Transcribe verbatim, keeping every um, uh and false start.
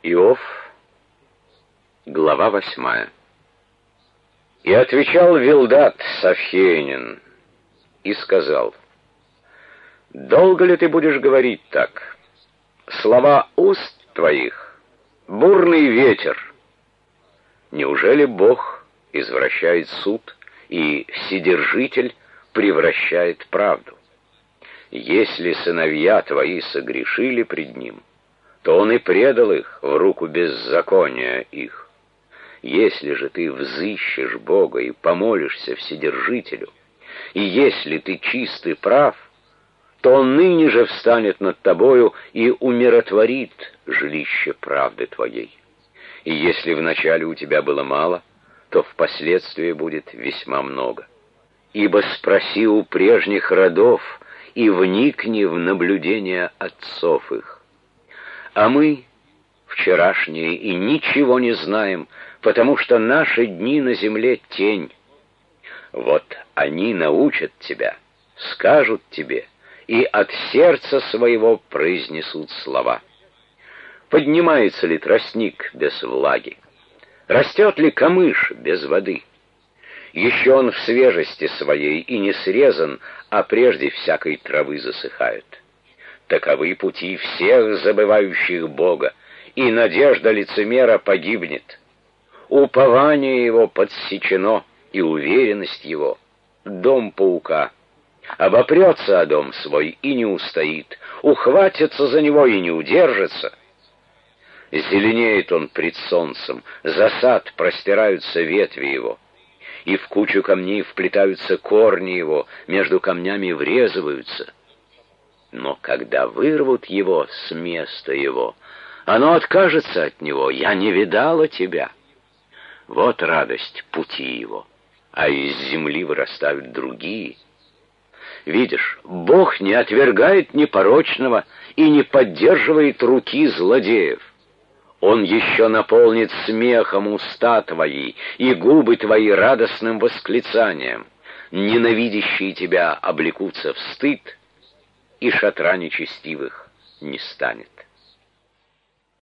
Иов, глава восьмая. И отвечал Вилдад Савхейнин и сказал: «Долго ли ты будешь говорить так? Слова уст твоих — бурный ветер. Неужели Бог извращает суд, и Вседержитель превращает правду? Если сыновья твои согрешили пред Ним, то Он и предал их в руку беззакония их. Если же ты взыщешь Бога и помолишься Вседержителю, и если ты чист и прав, то Он ныне же встанет над тобою и умиротворит жилище правды твоей. И если вначале у тебя было мало, то впоследствии будет весьма много. Ибо спроси у прежних родов и вникни в наблюдения отцов их. А мы, вчерашние, и ничего не знаем, потому что наши дни на земле тень. Вот они научат тебя, скажут тебе, и от сердца своего произнесут слова. Поднимается ли тростник без влаги? Растет ли камыш без воды? Еще он в свежести своей и не срезан, а прежде всякой травы засыхает. Таковы пути всех забывающих Бога, и надежда лицемера погибнет. Упование его подсечено, и уверенность его — дом паука. Обопрется о дом свой и не устоит, ухватится за него и не удержится. Зеленеет он пред солнцем, за сад простираются ветви его, и в кучу камней вплетаются корни его, между камнями врезываются. Но когда вырвут его с места его, оно откажется от него: «Я не видала тебя». Вот радость пути его, а из земли вырастают другие. Видишь, Бог не отвергает непорочного и не поддерживает руки злодеев. Он еще наполнит смехом уста твои и губы твои радостным восклицанием. Ненавидящие тебя облекутся в стыд, и шатра нечестивых не станет.